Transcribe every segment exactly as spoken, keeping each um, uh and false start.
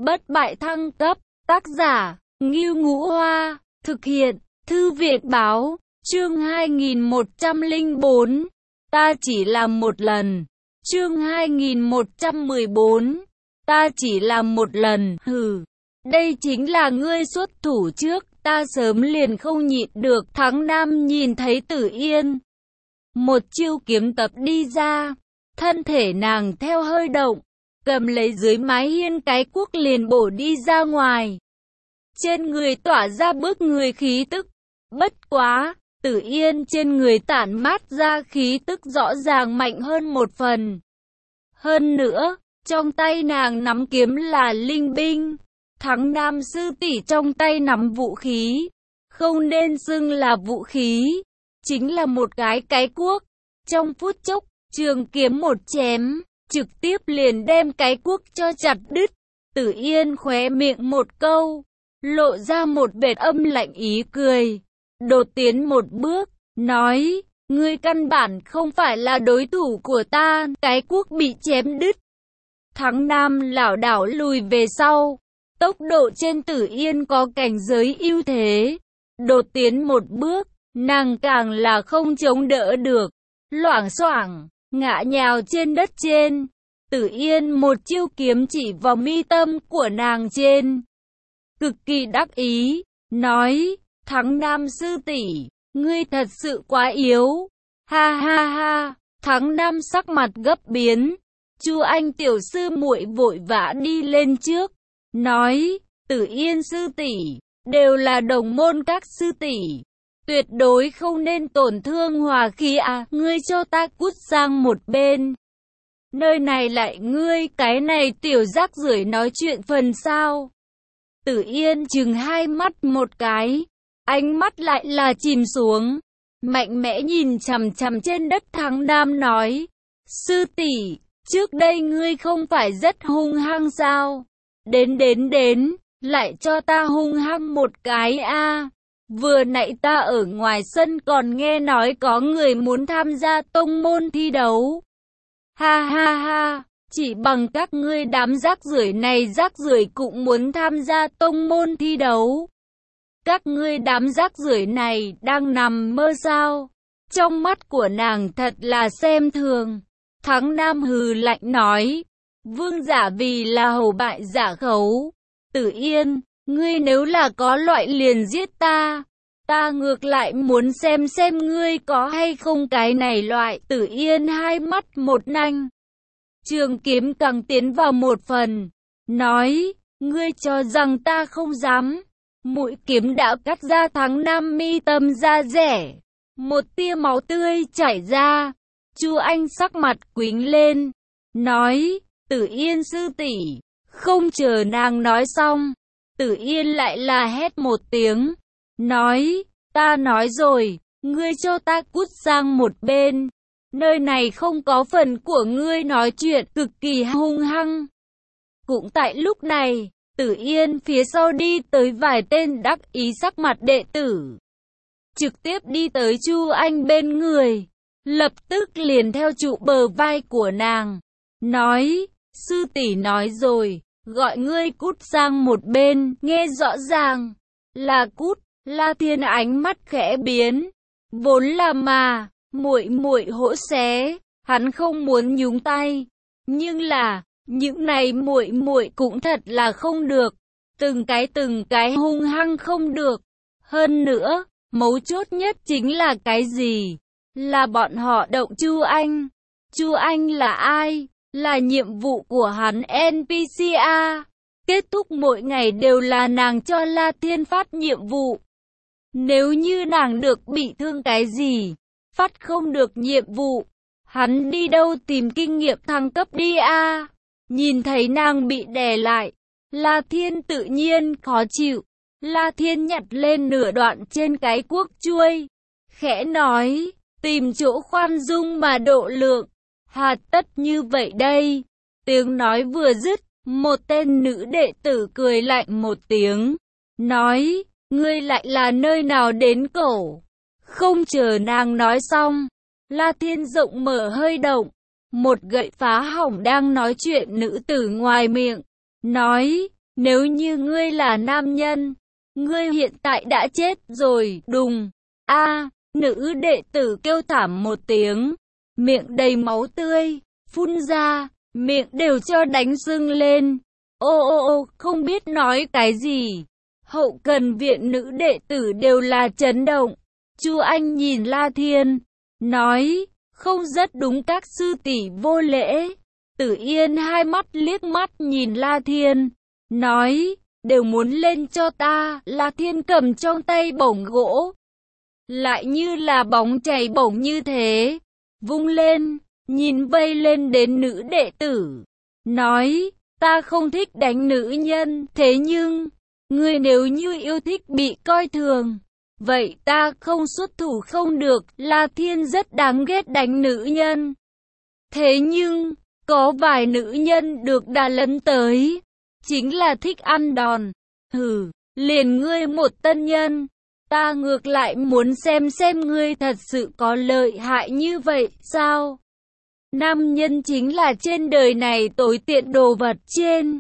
Bất bại thăng cấp, tác giả, Ngưu Ngũ Hoa, thực hiện, Thư viện báo, chương hai nghìn một trăm lẻ bốn, ta chỉ làm một lần, chương hai nghìn một trăm mười bốn, ta chỉ làm một lần, hừ, đây chính là ngươi xuất thủ trước, ta sớm liền không nhịn được. Thắng Nam nhìn thấy Tử Yên, một chiêu kiếm tập đi ra, thân thể nàng theo hơi động, cầm lấy dưới mái hiên cái cuốc liền bổ đi ra ngoài. Trên người tỏa ra bức người khí tức, bất quá, Tử Yên trên người tản mát ra khí tức rõ ràng mạnh hơn một phần. Hơn nữa, trong tay nàng nắm kiếm là linh binh, Thắng Nam sư tỷ trong tay nắm vũ khí, không nên xưng là vũ khí, chính là một cái cái cuốc. Trong phút chốc, trường kiếm một chém, trực tiếp liền đem cái cuốc cho chặt đứt. Tử Yên khóe miệng một câu, lộ ra một vệt âm lạnh ý cười, đột tiến một bước, nói, ngươi căn bản không phải là đối thủ của ta, cái cuốc bị chém đứt. Thắng Nam lảo đảo lùi về sau, tốc độ trên Tử Yên có cảnh giới ưu thế, đột tiến một bước, nàng càng là không chống đỡ được, loảng xoảng, ngã nhào trên đất trên. Tử Yên một chiêu kiếm chỉ vào mi tâm của nàng trên, cực kỳ đắc ý, nói, Thắng Nam sư tỷ, ngươi thật sự quá yếu, ha ha ha. Thắng Nam sắc mặt gấp biến, Chu Anh tiểu sư muội vội vã đi lên trước, nói, Tử Yên sư tỷ, đều là đồng môn các sư tỷ, tuyệt đối không nên tổn thương hòa khí à, ngươi cho ta cút sang một bên. Nơi này lại ngươi cái này tiểu rác rưởi nói chuyện phần sao. Tử Yên chừng hai mắt một cái, ánh mắt lại là chìm xuống, mạnh mẽ nhìn chằm chằm trên đất. Thắng Nam nói, sư tỷ, trước đây ngươi không phải rất hung hăng sao? Đến đến đến, lại cho ta hung hăng một cái a. À. Vừa nãy ta ở ngoài sân còn nghe nói có người muốn tham gia tông môn thi đấu. Ha ha ha, chỉ bằng các ngươi đám rác rưởi này rác rưởi cũng muốn tham gia tông môn thi đấu. Các ngươi đám rác rưởi này đang nằm mơ sao? Trong mắt của nàng thật là xem thường. Thắng Nam hừ lạnh nói, vương giả vì là hầu bại giả khấu. Tử Yên, ngươi nếu là có loại liền giết ta. Ta ngược lại muốn xem xem ngươi có hay không cái này loại. Tử Yên hai mắt một nanh, trường kiếm càng tiến vào một phần, nói, ngươi cho rằng ta không dám. Mũi kiếm đã cắt ra Thắng Nam mi tâm da rẻ, một tia máu tươi chảy ra. Chu Anh sắc mặt quĩnh lên, nói, Tử Yên sư tỷ. Không chờ nàng nói xong, Tử Yên lại là hét một tiếng, nói, ta nói rồi, ngươi cho ta cút sang một bên, nơi này không có phần của ngươi nói chuyện. Cực kỳ hung hăng. Cũng tại lúc này, Tử Yên phía sau đi tới vài tên đắc ý sắc mặt đệ tử, trực tiếp đi tới Chu Anh bên người, lập tức liền theo trụ bờ vai của nàng, nói, sư tỷ nói rồi, gọi ngươi cút sang một bên, nghe rõ ràng, là cút. La Thiên ánh mắt khẽ biến, vốn là mà, muội muội hỗ xé, hắn không muốn nhúng tay, nhưng là, những này muội muội cũng thật là không được, từng cái từng cái hung hăng không được. Hơn nữa, mấu chốt nhất chính là cái gì? Là bọn họ động Chu Anh. Chu Anh là ai? Là nhiệm vụ của hắn en pê xê a. Kết thúc mỗi ngày đều là nàng cho La Thiên phát nhiệm vụ. Nếu như nàng được bị thương cái gì, phát không được nhiệm vụ, hắn đi đâu tìm kinh nghiệm thăng cấp đi a. À? Nhìn thấy nàng bị đè lại, La Thiên tự nhiên khó chịu. La Thiên nhặt lên nửa đoạn trên cái cuốc chuôi, khẽ nói, tìm chỗ khoan dung mà độ lượng, hà tất như vậy đây. Tiếng nói vừa dứt, một tên nữ đệ tử cười lạnh một tiếng, nói, ngươi lại là nơi nào đến cổ? Không chờ nàng nói xong, La Thiên rộng mở hơi động, một gậy phá hỏng đang nói chuyện nữ tử ngoài miệng, nói, Nếu như ngươi là nam nhân, ngươi hiện tại đã chết rồi, đùng. A, nữ đệ tử kêu thảm một tiếng, miệng đầy máu tươi, phun ra, miệng đều cho đánh sưng lên. Ô ô ô, không biết nói cái gì. Hậu cần viện nữ đệ tử đều là chấn động. Chu Anh nhìn La Thiên, nói, không rất đúng các sư tỷ vô lễ. Tử Yên hai mắt liếc mắt nhìn La Thiên, nói, đều muốn lên cho ta. La Thiên cầm trong tay bổng gỗ, lại như là bóng chảy bổng như thế, vung lên, nhìn vây lên đến nữ đệ tử, nói, ta không thích đánh nữ nhân, thế nhưng, ngươi nếu như yêu thích bị coi thường, vậy ta không xuất thủ không được. La Thiên rất đáng ghét đánh nữ nhân. Thế nhưng, có vài nữ nhân được đà lấn tới, chính là thích ăn đòn. Hừ, liền ngươi một tân nhân, ta ngược lại muốn xem xem ngươi thật sự có lợi hại như vậy sao? Nam nhân chính là trên đời này tối tiện đồ vật trên.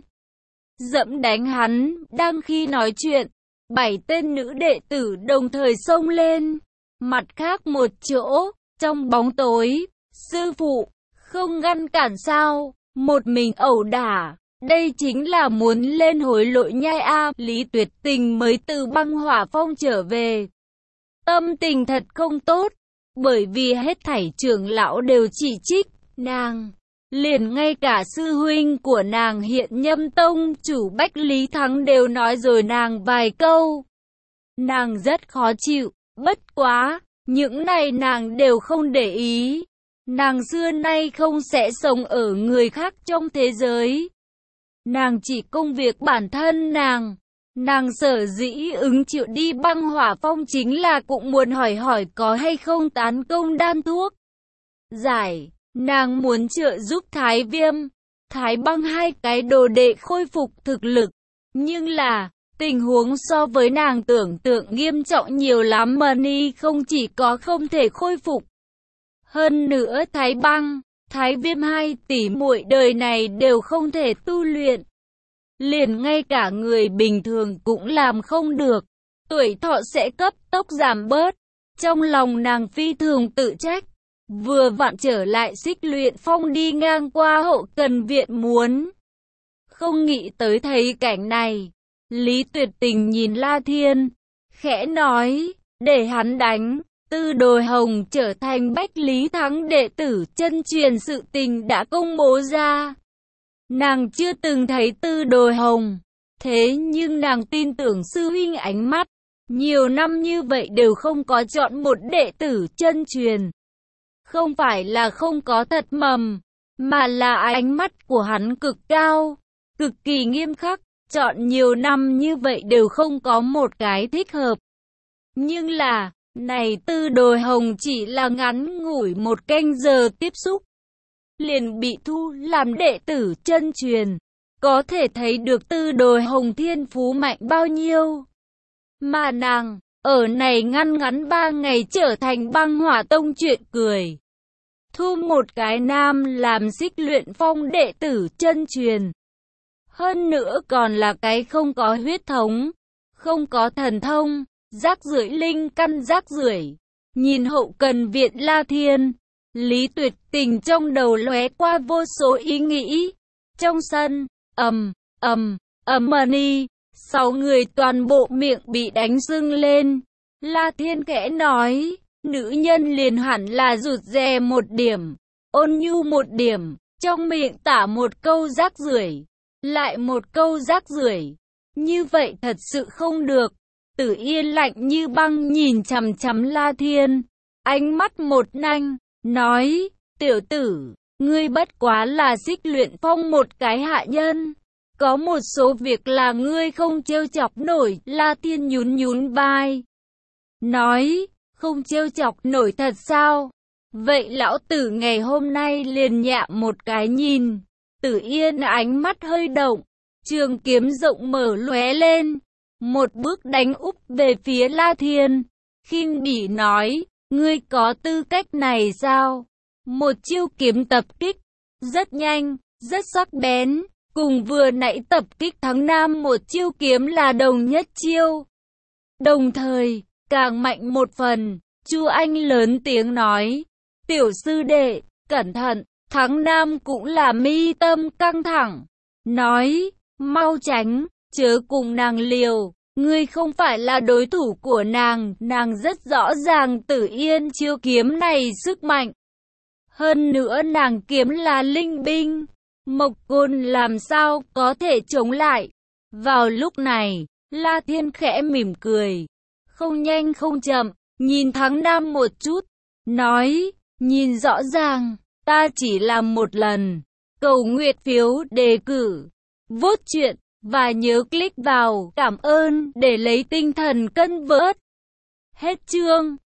Dẫm đánh hắn, đang khi nói chuyện, bảy tên nữ đệ tử đồng thời xông lên. Mặt khác một chỗ, trong bóng tối, sư phụ, không ngăn cản sao, một mình ẩu đả. Đây chính là muốn lên hối lỗi nhai a. Lý Tuyệt Tình mới từ băng hỏa phong trở về. Tâm tình thật không tốt, bởi vì hết thảy trưởng lão đều chỉ trích nàng. Liền ngay cả sư huynh của nàng Hiện Nhâm Tông chủ Bách Lý Thắng đều nói rồi nàng vài câu. Nàng rất khó chịu, bất quá, những này nàng đều không để ý. Nàng xưa nay không sẽ sống ở người khác trong thế giới. Nàng chỉ công việc bản thân nàng. Nàng sở dĩ ứng chịu đi băng hỏa phong chính là cũng muốn hỏi hỏi có hay không tán công đan thuốc giải. Nàng muốn trợ giúp Thái Viêm, Thái Băng hai cái đồ đệ khôi phục thực lực. Nhưng là, tình huống so với nàng tưởng tượng nghiêm trọng nhiều lắm. Mani không chỉ có không thể khôi phục. Hơn nữa Thái Băng, Thái Viêm hai tỷ muội đời này đều không thể tu luyện. Liền ngay cả người bình thường cũng làm không được. Tuổi thọ sẽ cấp tốc giảm bớt. Trong lòng nàng phi thường tự trách. Vừa vặn trở lại Xích Luyện Phong đi ngang qua hậu cần viện muốn. Không nghĩ tới thấy cảnh này. Lý Tuyệt Tình nhìn La Thiên, khẽ nói, để hắn đánh. Tư Đồ Hồng trở thành Bách Lý Thắng đệ tử chân truyền sự tình đã công bố ra. Nàng chưa từng thấy Tư Đồ Hồng, thế nhưng nàng tin tưởng sư huynh ánh mắt. Nhiều năm như vậy đều không có chọn một đệ tử chân truyền. Không phải là không có thật mầm, mà là ánh mắt của hắn cực cao, cực kỳ nghiêm khắc. Chọn nhiều năm như vậy đều không có một cái thích hợp. Nhưng là, này Tư Đồ Hồng chỉ là ngắn ngủi một canh giờ tiếp xúc, liền bị thu làm đệ tử chân truyền. Có thể thấy được Tư Đồ Hồng thiên phú mạnh bao nhiêu. Mà nàng, ở này ngăn ngắn ba ngày trở thành băng hỏa tông chuyện cười. Thu một cái nam làm Xích Luyện Phong đệ tử chân truyền. Hơn nữa còn là cái không có huyết thống, không có thần thông, rác rưởi linh căn rác rưởi. Nhìn hậu cần viện La Thiên, Lý Tuyệt Tình trong đầu lóe qua vô số ý nghĩ. Trong sân, ầm, ầm, ầm Mani, sáu người toàn bộ miệng bị đánh sưng lên. La Thiên khẽ nói, nữ nhân liền hẳn là rụt rè một điểm, ôn nhu một điểm, trong miệng tả một câu rác rưởi, lại một câu rác rưởi. Như vậy thật sự không được. Tử Yên lạnh như băng nhìn chằm chằm La Thiên, ánh mắt một nanh, nói, tiểu tử, ngươi bất quá là Xích Luyện Phong một cái hạ nhân. Có một số việc là ngươi không trêu chọc nổi. La Thiên nhún nhún vai, nói, không trêu chọc nổi thật sao? Vậy lão tử ngày hôm nay liền nhạ một cái nhìn. Tử Yên ánh mắt hơi động, trường kiếm rộng mở lóe lên, một bước đánh úp về phía La Thiên. Khinh bỉ nói, ngươi có tư cách này sao? Một chiêu kiếm tập kích, rất nhanh, rất sắc bén, cùng vừa nãy tập kích thắng Nam một chiêu kiếm là đồng nhất chiêu. Đồng thời, càng mạnh một phần, Chu Anh lớn tiếng nói, tiểu sư đệ, cẩn thận, thắng Nam cũng là mi tâm căng thẳng. Nói, mau tránh, chớ cùng nàng liều, ngươi không phải là đối thủ của nàng, nàng rất rõ ràng Tử Yên chiêu kiếm này sức mạnh. Hơn nữa nàng kiếm là linh binh, Mộc Côn làm sao có thể chống lại. Vào lúc này, La Thiên khẽ mỉm cười, không nhanh không chậm, nhìn thắng Nam một chút, nói, nhìn rõ ràng, ta chỉ làm một lần, cầu nguyện phiếu đề cử, vote chuyện, và nhớ click vào cảm ơn để lấy tinh thần cân vớt. Hết chương.